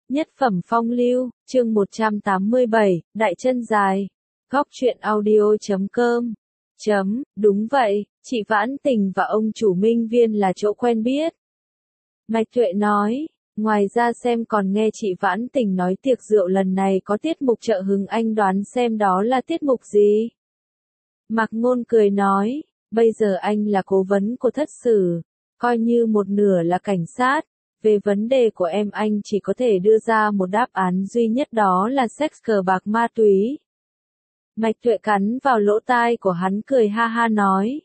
Nhất phẩm phong lưu, chương 187, Đại chân dài. Góc truyện audio.com. Đúng vậy, chị Vãn Tình và ông chủ Minh Viên là chỗ quen biết. Mạch Tuệ nói, ngoài ra xem còn nghe chị Vãn Tình nói tiệc rượu lần này có tiết mục trợ hứng, anh đoán xem đó là tiết mục gì? Mạc Ngôn cười nói, bây giờ anh là cố vấn của thất sử, coi như một nửa là cảnh sát. Về vấn đề của em anh chỉ có thể đưa ra một đáp án duy nhất, đó là sex, cờ bạc, ma túy. Mạch Tuệ cắn vào lỗ tai của hắn cười ha ha nói.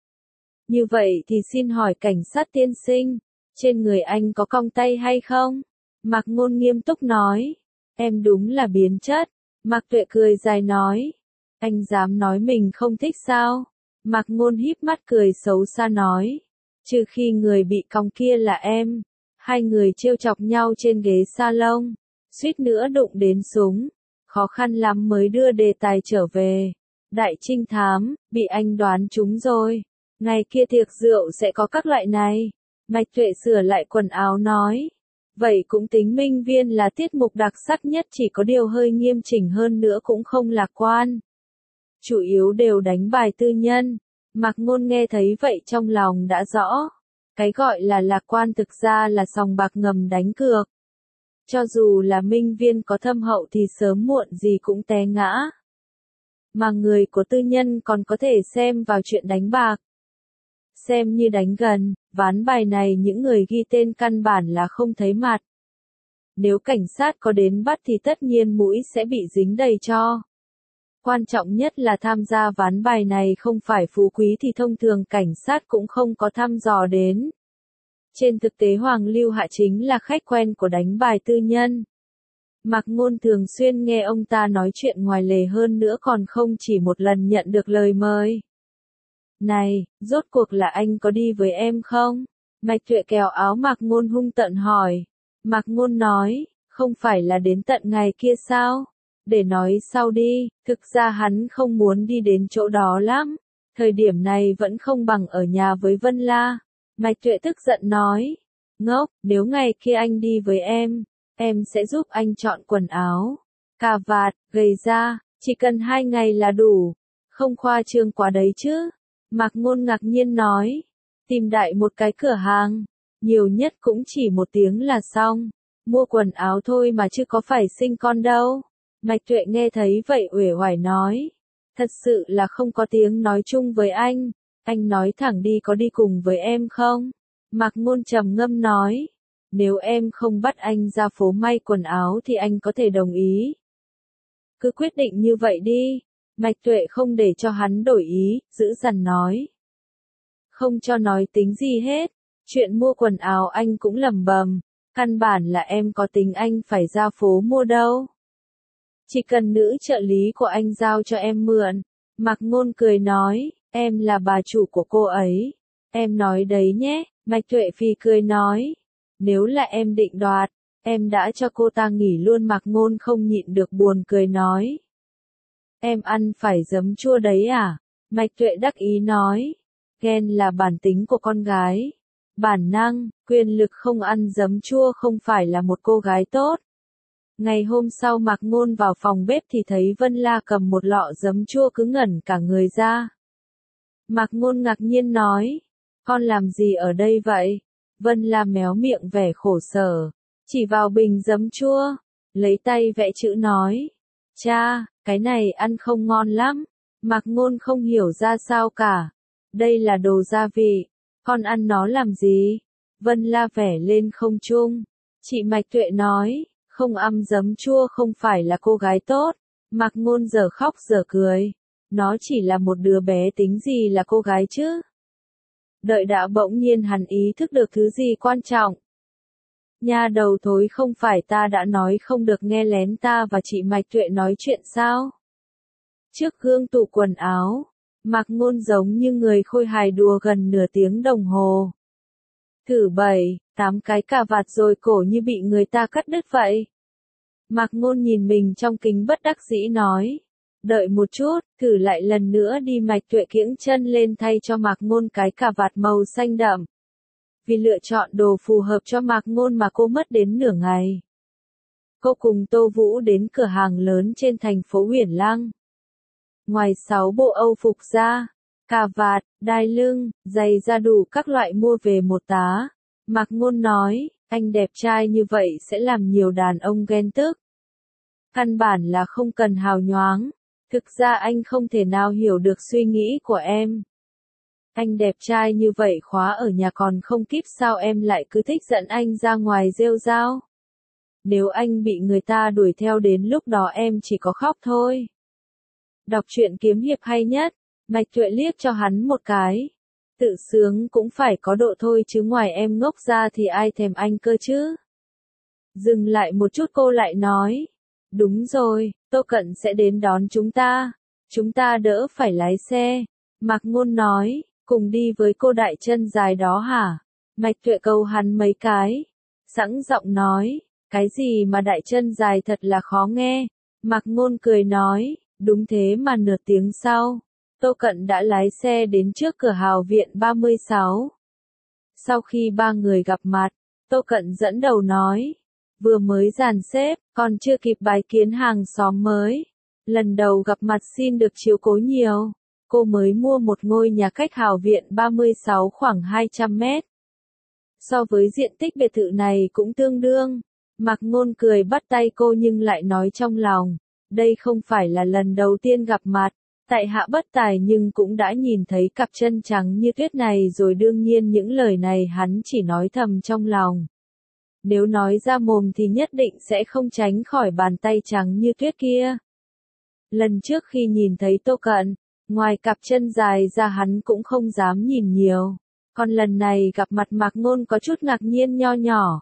Như vậy thì xin hỏi cảnh sát tiên sinh, trên người anh có cong tay hay không? Mạc Ngôn nghiêm túc nói. Em đúng là biến chất. Mạc Tuệ cười dài nói. Anh dám nói mình không thích sao? Mạc Ngôn híp mắt cười xấu xa nói. Trừ khi người bị cong kia là em. Hai người trêu chọc nhau trên ghế salon, suýt nữa đụng đến súng, khó khăn lắm mới đưa đề tài trở về. Đại trinh thám, bị anh đoán trúng rồi. Ngày kia tiệc rượu sẽ có các loại này. Mạch Tuệ sửa lại quần áo nói. Vậy cũng tính Minh Viên là tiết mục đặc sắc nhất, chỉ có điều hơi nghiêm chỉnh hơn nữa cũng không lạc quan. Chủ yếu đều đánh bài tư nhân. Mạc Ngôn nghe thấy vậy trong lòng đã rõ. Cái gọi là lạc quan thực ra là sòng bạc ngầm đánh cược. Cho dù là Minh Viên có thâm hậu thì sớm muộn gì cũng té ngã. Mà người của tư nhân còn có thể xem vào chuyện đánh bạc. Xem như đánh gần, ván bài này những người ghi tên căn bản là không thấy mặt. Nếu cảnh sát có đến bắt thì tất nhiên mũi sẽ bị dính đầy cho. Quan trọng nhất là tham gia ván bài này không phải phú quý thì thông thường cảnh sát cũng không có thăm dò đến. Trên thực tế Hoàng Lưu Hạ chính là khách quen của đánh bài tư nhân. Mạc Ngôn thường xuyên nghe ông ta nói chuyện ngoài lề, hơn nữa còn không chỉ một lần nhận được lời mời. Này, rốt cuộc là anh có đi với em không? Mạch Tuệ kéo áo Mạc Ngôn hung tợn hỏi. Mạc Ngôn nói, không phải là đến tận ngày kia sao? Để nói sau đi, thực ra hắn không muốn đi đến chỗ đó lắm. Thời điểm này vẫn không bằng ở nhà với Vân La. Mạch Tuệ tức giận nói. Ngốc, nếu ngày kia anh đi với em sẽ giúp anh chọn quần áo, cà vạt, giày da, chỉ cần 2 ngày là đủ. Không khoa trương quá đấy chứ. Mạc Ngôn ngạc nhiên nói. Tìm đại một cái cửa hàng, nhiều nhất cũng chỉ 1 tiếng là xong. Mua quần áo thôi mà chứ có phải sinh con đâu. Mạch Tuệ nghe thấy vậy uể oải nói. Thật sự là không có tiếng nói chung với anh nói thẳng đi, có đi cùng với em không? Mạc Ngôn trầm ngâm nói. Nếu em không bắt anh ra phố may quần áo thì anh có thể đồng ý. Cứ quyết định như vậy đi. Mạch Tuệ không để cho hắn đổi ý, giữ dằn nói. Không cho nói tính gì hết. Chuyện mua quần áo anh cũng lẩm bẩm. Căn bản là em có tính anh phải ra phố mua đâu. Chỉ cần nữ trợ lý của anh giao cho em mượn. Mạc Ngôn cười nói, em là bà chủ của cô ấy. Em nói đấy nhé. Mạch Tuệ phì cười nói. Nếu là em định đoạt, em đã cho cô ta nghỉ luôn. Mạc Ngôn không nhịn được buồn cười nói. Em ăn phải giấm chua đấy à? Mạch Tuệ đắc ý nói. Ghen là bản tính của con gái. Bản năng, quyền lực không ăn giấm chua không phải là một cô gái tốt. Ngày hôm sau Mạc Ngôn vào phòng bếp thì thấy Vân La cầm một lọ giấm chua, cứ ngẩn cả người ra. Mạc Ngôn ngạc nhiên nói, con làm gì ở đây vậy? Vân La méo miệng vẻ khổ sở, chỉ vào bình giấm chua, lấy tay vẽ chữ nói, cha, cái này ăn không ngon lắm. Mạc Ngôn không hiểu ra sao cả, đây là đồ gia vị, con ăn nó làm gì? Vân La vẻ lên không trung, chị Mạch Tuệ nói. Không ăn giấm chua không phải là cô gái tốt. Mạc Ngôn giờ khóc giờ cười. Nó chỉ là một đứa bé, tính gì là cô gái chứ? Đợi đã, bỗng nhiên hắn ý thức được thứ gì quan trọng. Nha đầu thối, không phải ta đã nói không được nghe lén ta và chị Mạch Tuệ nói chuyện sao? Trước gương tủ quần áo, Mạc Ngôn giống như người khôi hài đùa gần nửa tiếng đồng hồ. Thử 7, 8 cái cà vạt rồi cổ như bị người ta cắt đứt vậy. Mạc Ngôn nhìn mình trong kính bất đắc dĩ nói. Đợi một chút, thử lại lần nữa đi. Mạch Tuệ kiễng chân lên thay cho Mạc Ngôn cái cà vạt màu xanh đậm. Vì lựa chọn đồ phù hợp cho Mạc Ngôn mà cô mất đến nửa ngày. cô cùng Tô Vũ đến cửa hàng lớn trên thành phố Uyển Lăng. Ngoài 6 bộ Âu phục ra, cà vạt, đai lưng, giày da đủ các loại mua về một tá. Mạc Ngôn nói, anh đẹp trai như vậy sẽ làm nhiều đàn ông ghen tức. Căn bản là không cần hào nhoáng. Thực ra anh không thể nào hiểu được suy nghĩ của em. Anh đẹp trai như vậy khóa ở nhà còn không kíp sao em lại cứ thích dẫn anh ra ngoài rêu rao. Nếu anh bị người ta đuổi theo đến lúc đó em chỉ có khóc thôi. Đọc truyện kiếm hiệp hay nhất, Mạch Tuệ liếc cho hắn một cái. Tự sướng cũng phải có độ thôi chứ ngoài em ngốc ra thì ai thèm anh cơ chứ. Dừng lại một chút cô lại nói. Đúng rồi, Tô Cận sẽ đến đón chúng ta. Chúng ta đỡ phải lái xe. Mạc Ngôn nói, cùng đi với cô đại chân dài đó hả? Mạch Tuệ câu hắn mấy cái. Sẵn giọng nói, cái gì mà đại chân dài thật là khó nghe. Mạc Ngôn cười nói, đúng thế mà nửa tiếng sau. Tô Cận đã lái xe đến trước cửa Hào Viện 36. Sau khi ba người gặp mặt, Tô Cận dẫn đầu nói, vừa mới dàn xếp, còn chưa kịp bái kiến hàng xóm mới. Lần đầu gặp mặt xin được chiếu cố nhiều. Cô mới mua một ngôi nhà cách Hào Viện 36 khoảng 200 mét. So với diện tích biệt thự này cũng tương đương. Mạc Ngôn cười bắt tay cô nhưng lại nói trong lòng, đây không phải là lần đầu tiên gặp mặt. Tại hạ bất tài nhưng cũng đã nhìn thấy cặp chân trắng như tuyết này rồi, đương nhiên những lời này hắn chỉ nói thầm trong lòng. Nếu nói ra mồm thì nhất định sẽ không tránh khỏi bàn tay trắng như tuyết kia. Lần trước khi nhìn thấy Tô Cận, ngoài cặp chân dài ra hắn cũng không dám nhìn nhiều. Còn lần này gặp mặt Mạc Ngôn có chút ngạc nhiên nho nhỏ.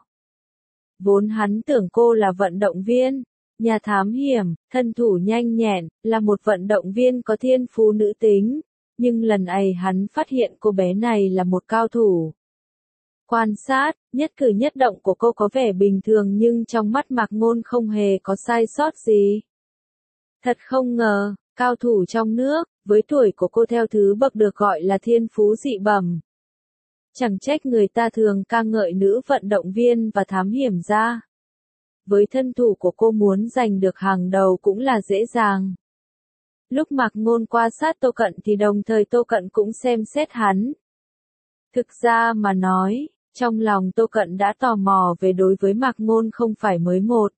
Vốn hắn tưởng cô là vận động viên, nhà thám hiểm, thân thủ nhanh nhẹn, là một vận động viên có thiên phú nữ tính. Nhưng lần này hắn phát hiện cô bé này là một cao thủ. Quan sát, nhất cử nhất động của cô có vẻ bình thường nhưng trong mắt Mạc Ngôn không hề có sai sót gì. Thật không ngờ, cao thủ trong nước, với tuổi của cô theo thứ bậc được gọi là thiên phú dị bẩm. Chẳng trách người ta thường ca ngợi nữ vận động viên và thám hiểm gia. Với thân thủ của cô muốn giành được hàng đầu cũng là dễ dàng. Lúc Mạc Ngôn quan sát Tô Cận thì đồng thời Tô Cận cũng xem xét hắn. Thực ra mà nói, trong lòng Tô Cận đã tò mò về đối với Mạc Ngôn không phải mới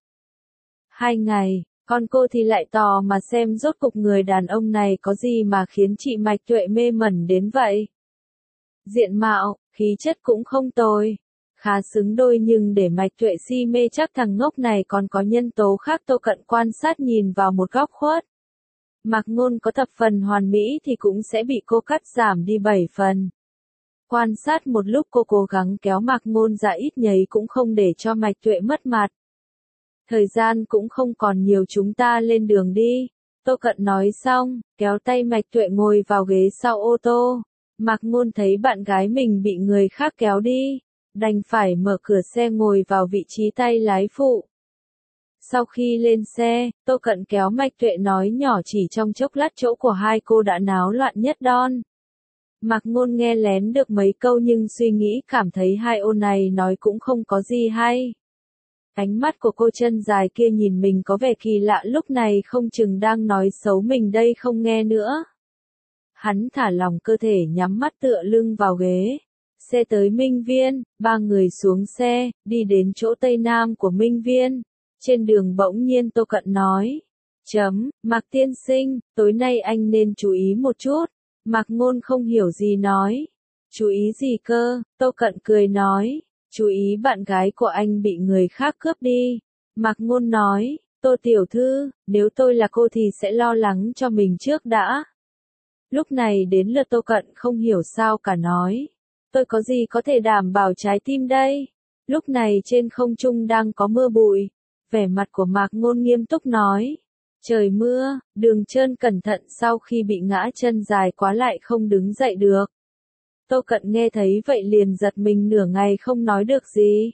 1-2 ngày, còn cô thì lại tò mà xem rốt cục người đàn ông này có gì mà khiến chị Mạch Tuệ mê mẩn đến vậy. Diện mạo, khí chất cũng không tồi, khá xứng đôi nhưng để Mạch Tuệ si mê chắc thằng ngốc này còn có nhân tố khác. Tô Cận quan sát nhìn vào một góc khuất. Mạc Ngôn có thập phần hoàn mỹ thì cũng sẽ bị cô cắt giảm đi 7 phần. Quan sát một lúc cô cố gắng kéo Mạc Ngôn ra ít nhấy cũng không để cho Mạch Tuệ mất mặt. Thời gian cũng không còn nhiều, chúng ta lên đường đi. Tô Cận nói xong, kéo tay Mạch Tuệ ngồi vào ghế sau ô tô. Mạc Ngôn thấy bạn gái mình bị người khác kéo đi, đành phải mở cửa xe ngồi vào vị trí tay lái phụ. Sau khi lên xe, Tô Cận kéo Mạch Tuệ nói nhỏ, chỉ trong chốc lát chỗ của hai cô đã náo loạn nhất đon. Mạc Ngôn nghe lén được mấy câu nhưng suy nghĩ cảm thấy hai ô này nói cũng không có gì hay. Ánh mắt của cô chân dài kia nhìn mình có vẻ kỳ lạ, lúc này không chừng đang nói xấu mình đây không nghe nữa. Hắn thả lỏng cơ thể nhắm mắt tựa lưng vào ghế. Xe tới Minh Viên, ba người xuống xe, đi đến chỗ Tây Nam của Minh Viên. Trên đường bỗng nhiên Tô Cận nói. Mạc tiên sinh, tối nay anh nên chú ý một chút. Mạc Ngôn không hiểu gì nói. Chú ý gì cơ? Tô Cận cười nói. Chú ý bạn gái của anh bị người khác cướp đi. Mạc Ngôn nói. Tô tiểu thư, nếu tôi là cô thì sẽ lo lắng cho mình trước đã. Lúc này đến lượt Tô Cận không hiểu sao cả nói. Tôi có gì có thể đảm bảo trái tim đây? Lúc này trên không trung đang có mưa bụi. Vẻ mặt của Mạc Ngôn nghiêm túc nói. Trời mưa, đường trơn cẩn thận, sau khi bị ngã chân dài quá lại không đứng dậy được. Tô Cận nghe thấy vậy liền giật mình, nửa ngày không nói được gì.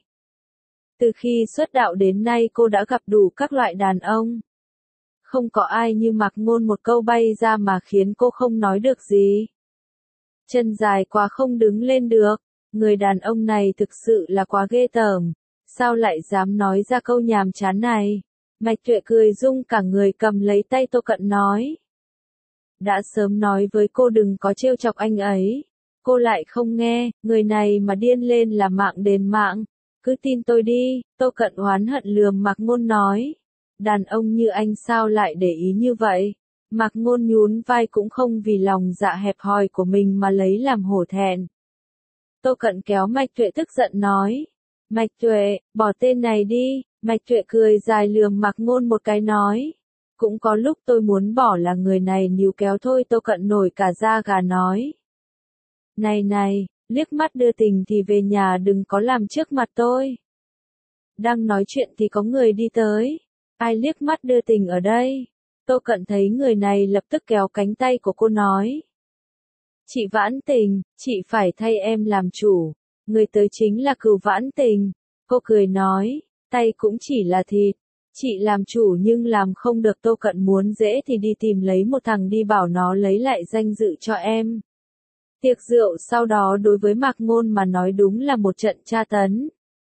Từ khi xuất đạo đến nay cô đã gặp đủ các loại đàn ông. Không có ai như Mạc Ngôn một câu bay ra mà khiến cô không nói được gì. Chân dài quá không đứng lên được, người đàn ông này thực sự là quá ghê tởm, sao lại dám nói ra câu nhàm chán này. Mạch Tuệ cười rung cả người cầm lấy tay Tô Cận nói. Đã sớm nói với cô đừng có trêu chọc anh ấy. Cô lại không nghe, người này mà điên lên là mạng đền mạng. Cứ tin tôi đi, Tô Cận oán hận lườm Mạc Ngôn nói. Đàn ông như anh sao lại để ý như vậy? Mạc Ngôn nhún vai cũng không vì lòng dạ hẹp hòi của mình mà lấy làm hổ thẹn. Tô Cận kéo Mạch Tuệ tức giận nói. Mạch Tuệ, bỏ tên này đi. Mạch Tuệ cười dài lườm Mạc Ngôn một cái nói. Cũng có lúc tôi muốn bỏ là người này níu kéo thôi. Tô Cận nổi cả da gà nói. Này này, liếc mắt đưa tình thì về nhà đừng có làm trước mặt tôi. Đang nói chuyện thì có người đi tới. Ai liếc mắt đưa tình ở đây? Tô Cận thấy người này lập tức kéo cánh tay của cô nói. Chị Vãn Tình, chị phải thay em làm chủ. Người tới chính là Cửu Vãn Tình. Cô cười nói, tay cũng chỉ là thịt. Chị làm chủ nhưng làm không được. Tô Cận muốn dễ thì đi tìm lấy một thằng đi bảo nó lấy lại danh dự cho em. Tiệc rượu sau đó đối với Mạc Ngôn mà nói đúng là một trận tra tấn.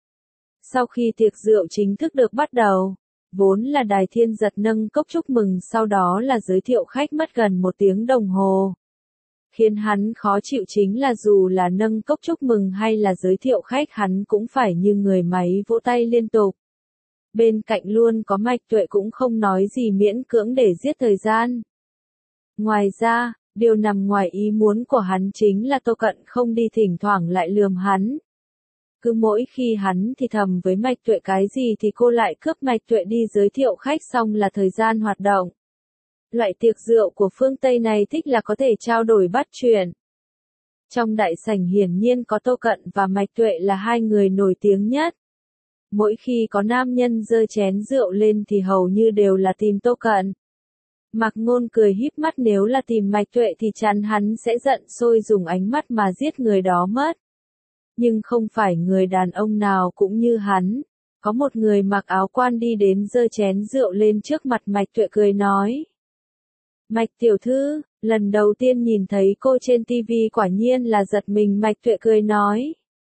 Sau khi tiệc rượu chính thức được bắt đầu, vốn là Đài Thiên Giật nâng cốc chúc mừng sau đó là giới thiệu khách mất gần 1 tiếng đồng hồ. Khiến hắn khó chịu chính là dù là nâng cốc chúc mừng hay là giới thiệu khách hắn cũng phải như người máy vỗ tay liên tục. Bên cạnh luôn có Mạch Tuệ cũng không nói gì miễn cưỡng để giết thời gian. Ngoài ra, điều nằm ngoài ý muốn của hắn chính là Tô Cận không đi thỉnh thoảng lại lườm hắn. Cứ mỗi khi hắn thì thầm với Mạch Tuệ cái gì thì cô lại cướp Mạch Tuệ đi giới thiệu khách xong là thời gian hoạt động. Loại tiệc rượu của phương Tây này thích là có thể trao đổi bắt chuyện. Trong đại sảnh hiển nhiên có Tô Cận và Mạch Tuệ là hai người nổi tiếng nhất. Mỗi khi có nam nhân giơ chén rượu lên thì hầu như đều là tìm Tô Cận. Mạc Ngôn cười híp mắt nếu là tìm Mạch Tuệ thì chắn hắn sẽ giận sôi dùng ánh mắt mà giết người đó mất. Nhưng không phải người đàn ông nào cũng như hắn. Có một người mặc áo quan đi đến giơ chén rượu lên trước mặt Mạch Tuệ cười nói. Mạch tiểu thư, lần đầu tiên nhìn thấy cô trên TV quả nhiên là giật mình. Mạch Tuệ cười nói.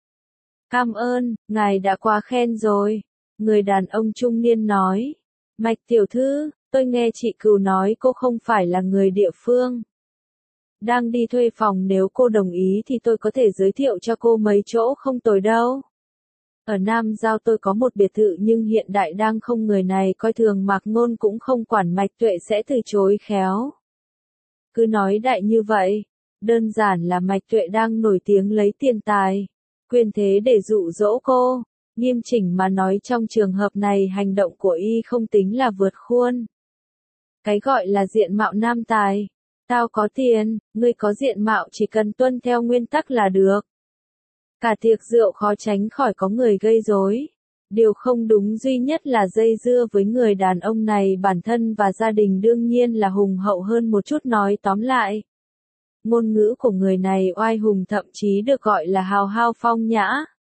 Cảm ơn, ngài đã quá khen rồi. Người đàn ông trung niên nói. Mạch tiểu thư, tôi nghe chị Cửu nói cô không phải là người địa phương. Đang đi thuê phòng nếu cô đồng ý thì tôi có thể giới thiệu cho cô mấy chỗ không tồi đâu. Ở Nam Giao tôi có một biệt thự nhưng hiện đại đang không người này coi thường. Mạc Ngôn cũng không quản Mạch Tuệ sẽ từ chối khéo. Cứ nói đại như vậy, đơn giản là Mạch Tuệ đang nổi tiếng lấy tiền tài, quyền thế để dụ dỗ cô. Nghiêm chỉnh mà nói trong trường hợp này hành động của y không tính là vượt khuôn. Cái gọi là diện mạo nam tài. Tao có tiền, ngươi có diện mạo chỉ cần tuân theo nguyên tắc là được. Cả tiệc rượu khó tránh khỏi có người gây rối. Điều không đúng duy nhất là dây dưa với người đàn ông này bản thân và gia đình đương nhiên là hùng hậu hơn một chút. Nói tóm lại, ngôn ngữ của người này oai hùng thậm chí được gọi là hào hao phong nhã.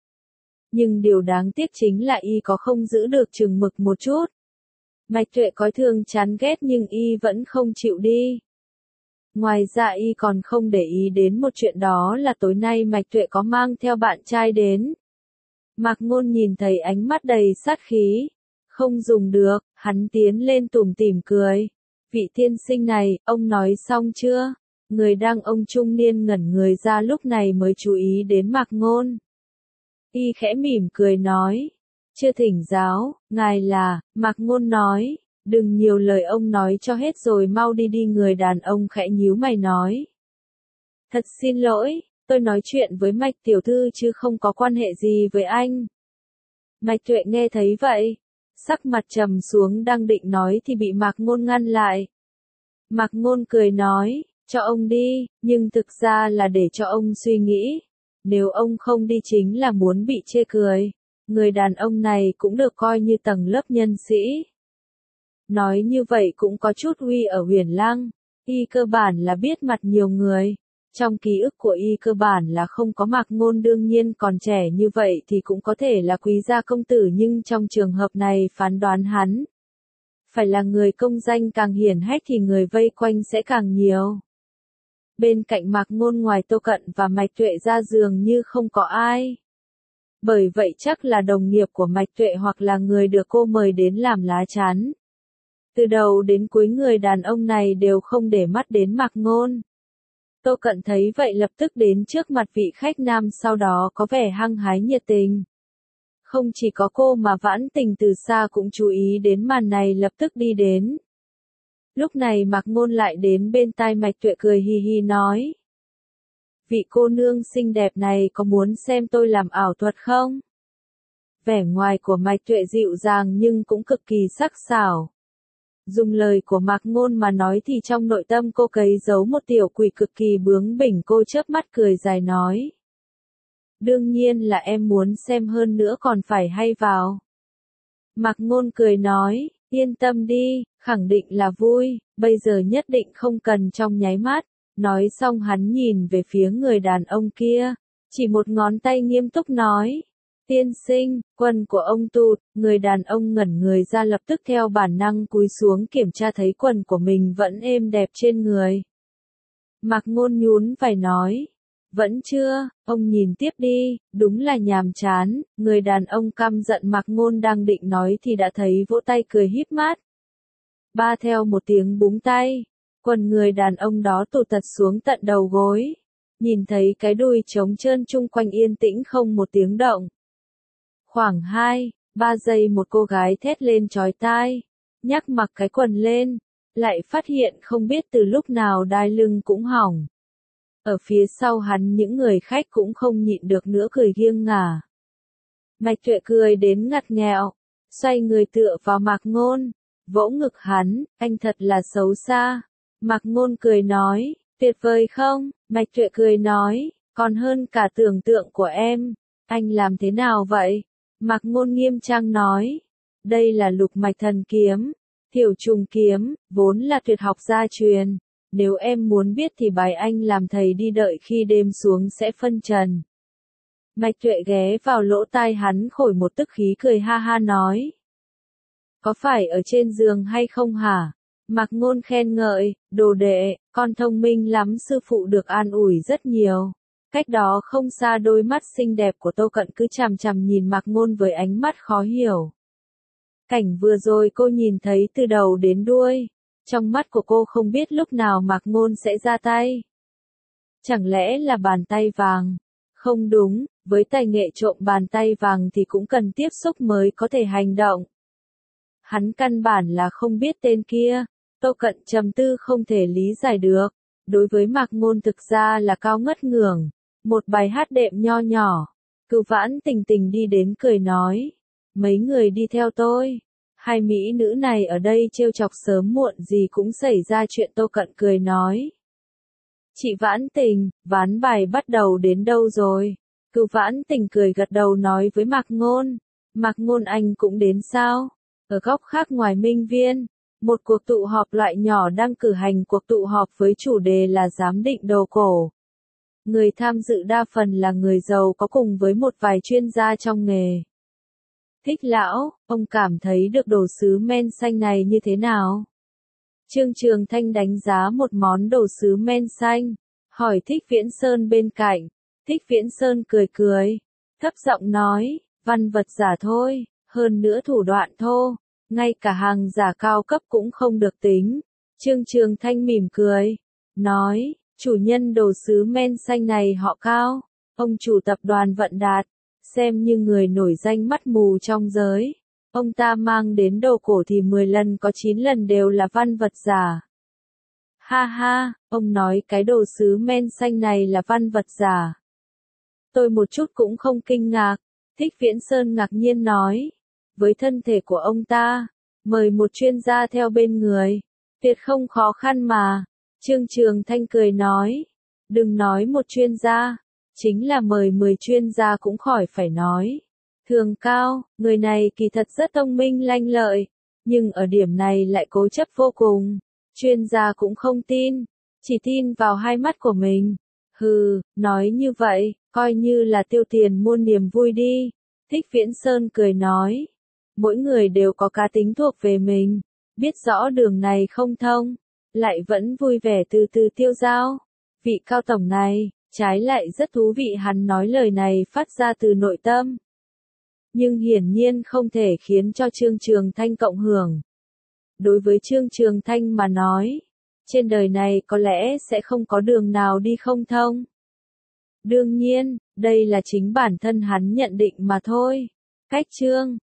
Nhưng điều đáng tiếc chính là y có không giữ được chừng mực một chút. Mạch Tuệ có thường chán ghét nhưng y vẫn không chịu đi. Ngoài ra y còn không để ý đến một chuyện đó là tối nay Mạch Tuệ có mang theo bạn trai đến. Mạc Ngôn nhìn thấy ánh mắt đầy sát khí. Không dùng được, hắn tiến lên tủm tỉm cười. Vị tiên sinh này, ông nói xong chưa? Người đang ông trung niên ngẩn người ra lúc này mới chú ý đến Mạc Ngôn. Y khẽ mỉm cười nói. Chưa thỉnh giáo, ngài là, Mạc Ngôn nói. Đừng nhiều lời ông nói cho hết rồi mau đi đi. Người đàn ông khẽ nhíu mày nói. Thật xin lỗi, tôi nói chuyện với Mạch tiểu thư chứ không có quan hệ gì với anh. Mạch Tuệ nghe thấy vậy, sắc mặt trầm xuống đang định nói thì bị Mạc Ngôn ngăn lại. Mạc Ngôn cười nói, cho ông đi, nhưng thực ra là để cho ông suy nghĩ. Nếu ông không đi chính là muốn bị chê cười. Người đàn ông này cũng được coi như tầng lớp nhân sĩ. Nói như vậy cũng có chút uy ở Huyền Lăng. Y cơ bản là biết mặt nhiều người. Trong ký ức của y cơ bản là không có Mạc Ngôn, đương nhiên còn trẻ như vậy thì cũng có thể là quý gia công tử, nhưng trong trường hợp này phán đoán hắn phải là người công danh càng hiển hách thì người vây quanh sẽ càng nhiều. Bên cạnh Mạc Ngôn ngoài Tô Cận và Mạch Tuệ ra dường như không có ai. Bởi vậy chắc là đồng nghiệp của Mạch Tuệ hoặc là người được cô mời đến làm lá chắn. Từ đầu đến cuối người đàn ông này đều không để mắt đến Mạc Ngôn. Tô Cận thấy vậy lập tức đến trước mặt vị khách nam sau đó có vẻ hăng hái nhiệt tình. Không chỉ có cô mà Vãn Tình từ xa cũng chú ý đến màn này lập tức đi đến. Lúc này Mạc Ngôn lại đến bên tai Mạch Tuệ cười hi hi nói. Vị cô nương xinh đẹp này có muốn xem tôi làm ảo thuật không? Vẻ ngoài của Mạch Tuệ dịu dàng nhưng cũng cực kỳ sắc sảo. Dùng lời của Mạc Ngôn mà nói thì trong nội tâm cô cấy giấu một tiểu quỷ cực kỳ bướng bỉnh, cô chớp mắt cười dài nói. Đương nhiên là em muốn xem, hơn nữa còn phải hay vào. Mạc Ngôn cười nói, yên tâm đi, khẳng định là vui, bây giờ nhất định không cần trong nháy mắt. Nói xong hắn nhìn về phía người đàn ông kia, chỉ một ngón tay nghiêm túc nói. Tiên sinh, quần của ông tụt, người đàn ông ngẩn người ra lập tức theo bản năng cúi xuống kiểm tra thấy quần của mình vẫn êm đẹp trên người. Mạc Ngôn nhún vai nói. Vẫn chưa, ông nhìn tiếp đi, đúng là nhàm chán, người đàn ông căm giận Mạc Ngôn đang định nói thì đã thấy vỗ tay cười híp mắt. Ba theo một tiếng búng tay, quần người đàn ông đó tụt tật xuống tận đầu gối. Nhìn thấy cái đùi trống trơn chung quanh yên tĩnh không một tiếng động. Khoảng 2-3 giây một cô gái thét lên chói tai, nhắc mặc cái quần lên, lại phát hiện không biết từ lúc nào đai lưng cũng hỏng. Ở phía sau hắn những người khách cũng không nhịn được nữa cười nghiêng ngả. Mạch Tuệ cười đến ngặt nghẹo, xoay người tựa vào Mạc Ngôn, vỗ ngực hắn, anh thật là xấu xa. Mạc Ngôn cười nói, tuyệt vời không? Mạch Tuệ cười nói, còn hơn cả tưởng tượng của em. Anh làm thế nào vậy? Mạc Ngôn nghiêm trang nói, đây là Lục Mạch Thần Kiếm, Tiểu Trùng Kiếm, vốn là tuyệt học gia truyền. Nếu em muốn biết thì bài anh làm thầy đi, đợi khi đêm xuống sẽ phân trần. Mạch Tuệ ghé vào lỗ tai hắn khổi một tức khí cười ha ha nói. Có phải ở trên giường hay không hả? Mạc Ngôn khen ngợi, đồ đệ, con thông minh lắm, sư phụ được an ủi rất nhiều. Cách đó không xa đôi mắt xinh đẹp của Tô Cận cứ chằm chằm nhìn Mạc Ngôn với ánh mắt khó hiểu. Cảnh vừa rồi cô nhìn thấy từ đầu đến đuôi. Trong mắt của cô không biết lúc nào Mạc Ngôn sẽ ra tay. Chẳng lẽ là bàn tay vàng? Không đúng, với tài nghệ trộm bàn tay vàng thì cũng cần tiếp xúc mới có thể hành động. Hắn căn bản là không biết tên kia. Tô Cận trầm tư không thể lý giải được. Đối với Mạc Ngôn thực ra là cao ngất ngưởng. Một bài hát đệm nho nhỏ. Cửu Vãn Tình Tình đi đến cười nói. Mấy người đi theo tôi. Hai mỹ nữ này ở đây trêu chọc sớm muộn gì cũng xảy ra chuyện. Tô Cận cười nói. Chị Vãn Tình, ván bài bắt đầu đến đâu rồi? Cửu Vãn Tình cười gật đầu nói với Mạc Ngôn. Mạc Ngôn, anh cũng đến sao? Ở góc khác ngoài Minh Viên, một cuộc tụ họp loại nhỏ đang cử hành. Cuộc tụ họp với chủ đề là giám định đồ cổ. Người tham dự đa phần là người giàu có cùng với một vài chuyên gia trong nghề. Thích lão, ông cảm thấy được đồ sứ men xanh này như thế nào? Trương Trường Thanh đánh giá một món đồ sứ men xanh, hỏi Thích Viễn Sơn bên cạnh. Thích Viễn Sơn cười cười, thấp giọng nói, văn vật giả thôi, hơn nữa thủ đoạn thô, ngay cả hàng giả cao cấp cũng không được tính. Trương Trường Thanh mỉm cười, nói, chủ nhân đồ sứ men xanh này họ Cao, ông chủ tập đoàn Vận Đạt, xem như người nổi danh mắt mù trong giới. Ông ta mang đến đồ cổ thì 10 lần có 9 lần đều là văn vật giả. Ha ha, ông nói cái đồ sứ men xanh này là văn vật giả. Tôi một chút cũng không kinh ngạc. Thích Viễn Sơn ngạc nhiên nói. Với thân thể của ông ta, mời một chuyên gia theo bên người, tuyệt không khó khăn mà. Trương Trường Thanh cười nói. Đừng nói một chuyên gia, chính là mời 10 chuyên gia cũng khỏi phải nói. Thường Cao, người này kỳ thật rất thông minh lanh lợi, nhưng ở điểm này lại cố chấp vô cùng. Chuyên gia cũng không tin, chỉ tin vào hai mắt của mình. Hừ, nói như vậy, coi như là tiêu tiền mua niềm vui đi. Thích Viễn Sơn cười nói. Mỗi người đều có cá tính thuộc về mình, biết rõ đường này không thông, lại vẫn vui vẻ từ từ tiêu dao. Vị Cao tổng này, trái lại rất thú vị, hắn nói lời này phát ra từ nội tâm. Nhưng hiển nhiên không thể khiến cho Trương Trường Thanh cộng hưởng. đối với Trương Trường Thanh mà nói, trên đời này có lẽ sẽ không có đường nào đi không thông. Đương nhiên, đây là chính bản thân hắn nhận định mà thôi. Cách Trương